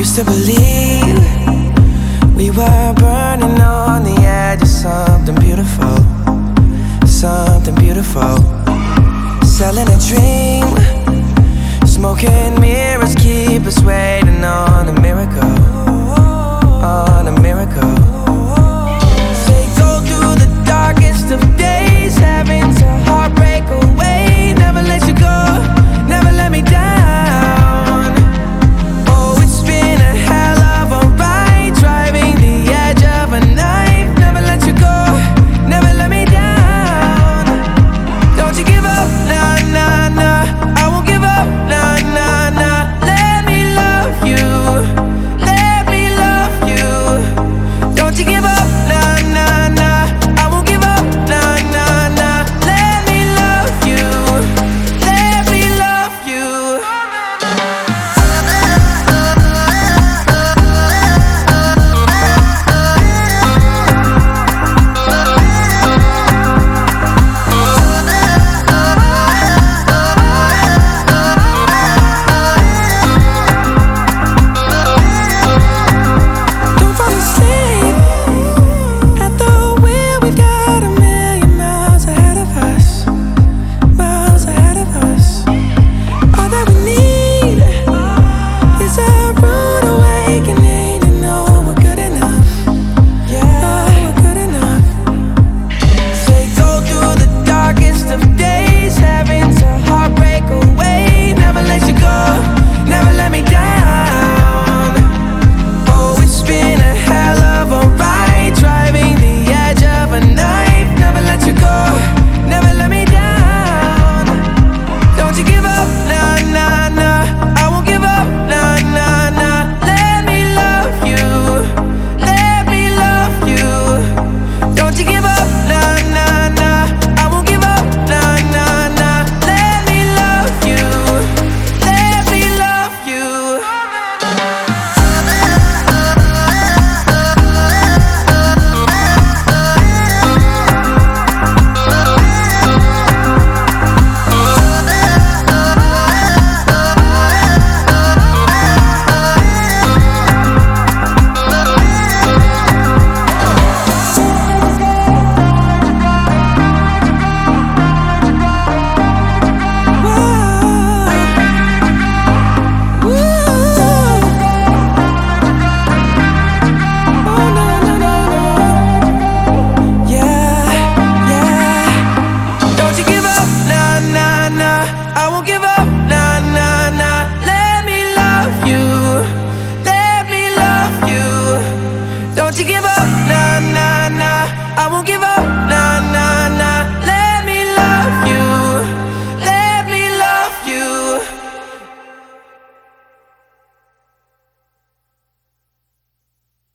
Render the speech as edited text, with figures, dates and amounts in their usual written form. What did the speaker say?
used to believe we were burning on the edge of something beautiful, something beautiful. Selling a dream, smoking mirrors keep us waiting on a miracle, on a miracle. Say go through the darkest of days, having to heartbreak away. Never let you go, never let me down. Oh, it's been a hell of a ride, driving the edge of a knife. Never let you go, never let me down. Don't you give up, nah, nah, nah. I won't give up, nah, nah, nah. Let me love you, let me love you. Don't you give up, nah, nah, nah. I won't give up, nah, nah, nah. Let me love you, let me love you. Don't fall asleep at the wheel. We've got a million miles ahead of us, miles ahead of us. All that we need is a rude awakening to know we're good enough. Yeah, we're good enough. Say go through the darkest of days, having to heartbreak away. Never let you go, never let me down. Oh, it's been a hell of a ride, driving the edge of a knife. Never let you go, never let me down. Don't you give up, nah, nah, nah. I won't give up, nah, nah, nah. Let me love you, let me love you. Don't you give up, nah, nah, nah. I won't give up, nah, nah, nah. Let me love you, let me love you. Don't you give up, nah, nah, nah. I won't give up, nah, nah, nah. Let me love you, let me love you. Don't you give up, nah, nah, nah. I won't give up,